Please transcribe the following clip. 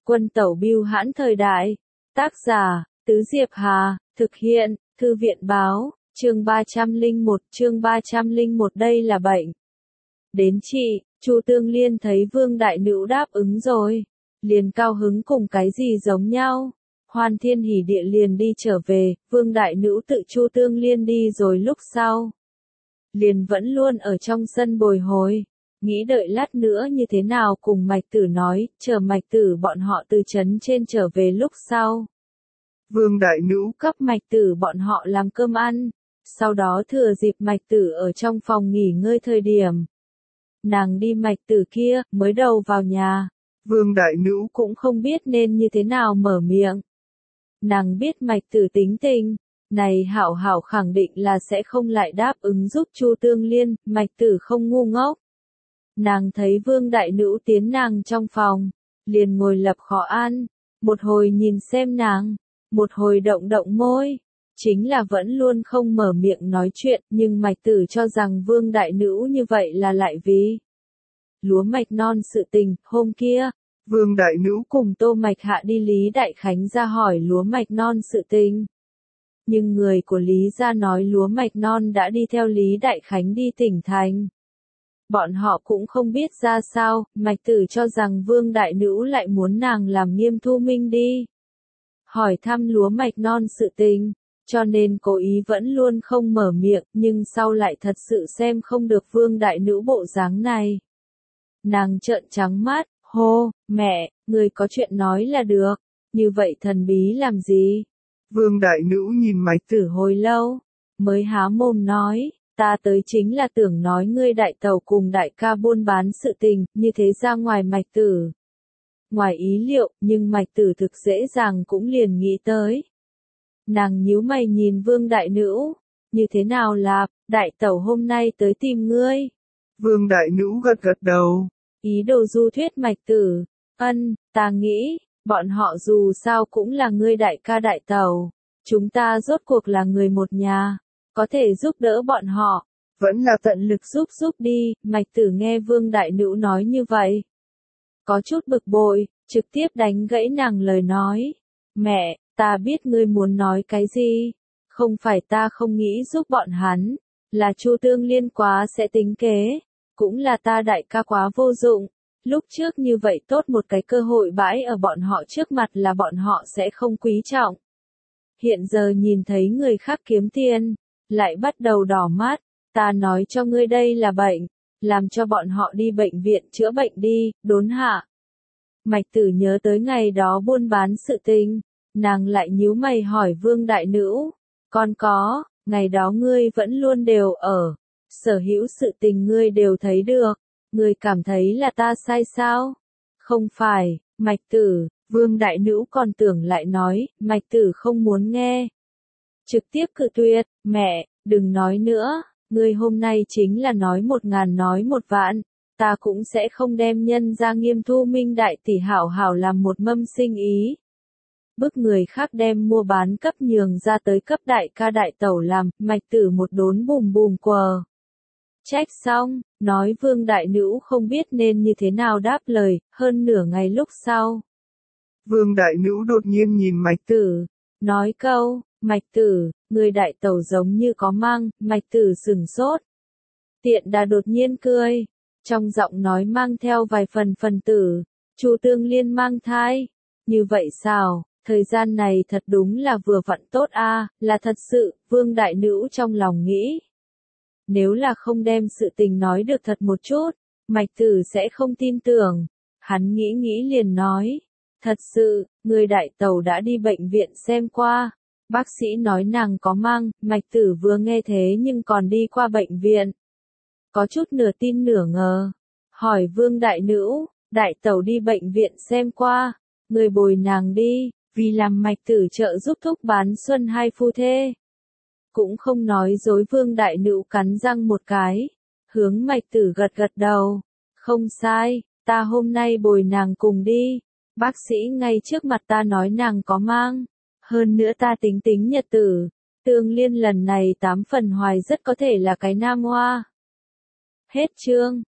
Quân tẩu bưu hãn thời đại. Tác giả, Tứ Diệp Hà, thực hiện, Thư viện báo, chương 301 đây là bệnh. Đến chị, Chu Tương Liên thấy Vương Đại Nữu đáp ứng rồi, liền cao hứng cùng cái gì giống nhau. Hoan thiên hỉ địa liền đi trở về, Vương Đại Nữu tự Chu Tương Liên đi rồi lúc sau. Liền vẫn luôn ở trong sân bồi hồi, nghĩ đợi lát nữa như thế nào cùng Mạch Tử nói, chờ Mạch Tử bọn họ từ trấn trên trở về lúc sau. Vương Đại Nữu cấp Mạch Tử bọn họ làm cơm ăn, sau đó thừa dịp Mạch Tử ở trong phòng nghỉ ngơi thời điểm. Nàng đi Mạch Tử kia, mới đầu vào nhà, Vương Đại Nữu cũng không biết nên như thế nào mở miệng. Nàng biết Mạch Tử tính tình, này hảo hảo khẳng định là sẽ không lại đáp ứng giúp Chu Tương Liên, Mạch Tử không ngu ngốc. Nàng thấy Vương Đại Nữu tiến nàng trong phòng, liền ngồi lập khó ăn, một hồi nhìn xem nàng, một hồi động động môi, chính là vẫn luôn không mở miệng nói chuyện, nhưng Mạch Tử cho rằng Vương Đại Nữu như vậy là lại vì lúa mạch non sự tình. Hôm kia, Vương Đại Nữu cùng Tô Mạch Hạ đi Lý Đại Khánh ra hỏi lúa mạch non sự tình. Nhưng người của Lý gia nói lúa mạch non đã đi theo Lý Đại Khánh đi tỉnh thành. Bọn họ cũng không biết ra sao, Mạch Tử cho rằng Vương Đại Nữu lại muốn nàng làm Nghiêm Thu Minh đi hỏi thăm lúa mạch non sự tình, cho nên cố ý vẫn luôn không mở miệng, nhưng sau lại thật sự xem không được Vương Đại Nữu bộ dáng này. Nàng trợn trắng mắt, hô, mẹ, người có chuyện nói là được, như vậy thần bí làm gì? Vương Đại Nữu nhìn Mạch Tử hồi lâu, mới há mồm nói, ta tới chính là tưởng nói ngươi đại tẩu cùng đại ca buôn bán sự tình, như thế ra ngoài Mạch Tử. Ngoài ý liệu, nhưng Mạch Tử thực dễ dàng cũng liền nghĩ tới. Nàng nhíu mày nhìn Vương Đại Nữu, như thế nào là, đại tẩu hôm nay tới tìm ngươi? Vương Đại Nữu gật gật đầu, ý đồ du thuyết Mạch Tử, ta nghĩ, bọn họ dù sao cũng là ngươi đại ca đại tẩu, chúng ta rốt cuộc là người một nhà, có thể giúp đỡ bọn họ, vẫn là tận lực giúp đi. Mạch Tử nghe Vương Đại Nữu nói như vậy, có chút bực bội, trực tiếp đánh gãy nàng lời nói. Mẹ, ta biết ngươi muốn nói cái gì, không phải ta không nghĩ giúp bọn hắn, là Chu Tương Liên quá sẽ tính kế, cũng là ta đại ca quá vô dụng, lúc trước như vậy tốt một cái cơ hội bãi ở bọn họ trước mặt là bọn họ sẽ không quý trọng. Hiện giờ nhìn thấy người khác kiếm tiền, lại bắt đầu đỏ mắt, ta nói cho ngươi đây là bệnh, làm cho bọn họ đi bệnh viện chữa bệnh đi, đốn hạ. Mạch Tử nhớ tới ngày đó buôn bán sự tình, nàng lại nhíu mày hỏi Vương Đại Nữu, con có, ngày đó ngươi vẫn luôn đều ở, sở hữu sự tình ngươi đều thấy được, ngươi cảm thấy là ta sai sao? Không phải, Mạch Tử, Vương Đại Nữu còn tưởng lại nói, Mạch Tử không muốn nghe. Trực tiếp cự tuyệt, mẹ, đừng nói nữa, ngươi hôm nay chính là nói 1000 nói 1 vạn, ta cũng sẽ không đem nhân ra Nghiêm Thu Minh đại tỷ hảo hảo làm một mâm sinh ý. Bức người khác đem mua bán cấp nhường ra tới cấp đại ca đại tẩu làm, Mạch Tử một đốn bùm bùm quờ. Trách xong, nói Vương Đại Nữu không biết nên như thế nào đáp lời, hơn nửa ngày lúc sau. Vương Đại Nữu đột nhiên nhìn Mạch Tử, nói câu, Mạch Tử, người đại tẩu giống như có mang, Mạch Tử sửng sốt. Tiện Đà đột nhiên cười, trong giọng nói mang theo vài phần tử, Chu Tương Liên mang thai, như vậy sao, thời gian này thật đúng là vừa vặn tốt a, là thật sự, Vương Đại Nữu trong lòng nghĩ. Nếu là không đem sự tình nói được thật một chút, Mạch Tử sẽ không tin tưởng. Hắn nghĩ liền nói, thật sự, người đại tẩu đã đi bệnh viện xem qua. Bác sĩ nói nàng có mang, Mạch Tử vừa nghe thế nhưng còn đi qua bệnh viện. Có chút nửa tin nửa ngờ. Hỏi Vương Đại Nữu, đại tẩu đi bệnh viện xem qua, người bồi nàng đi, vì làm Mạch Tử trợ giúp thúc bán xuân hai phu thê. Cũng không nói dối. Vương Đại Nữu cắn răng một cái, hướng Mạch Tử gật đầu, không sai, ta hôm nay bồi nàng cùng đi, bác sĩ ngay trước mặt ta nói nàng có mang, hơn nữa ta tính nhật tử, Tương Liên lần này 8 phần hoài rất có thể là cái nam hoa. Hết chương.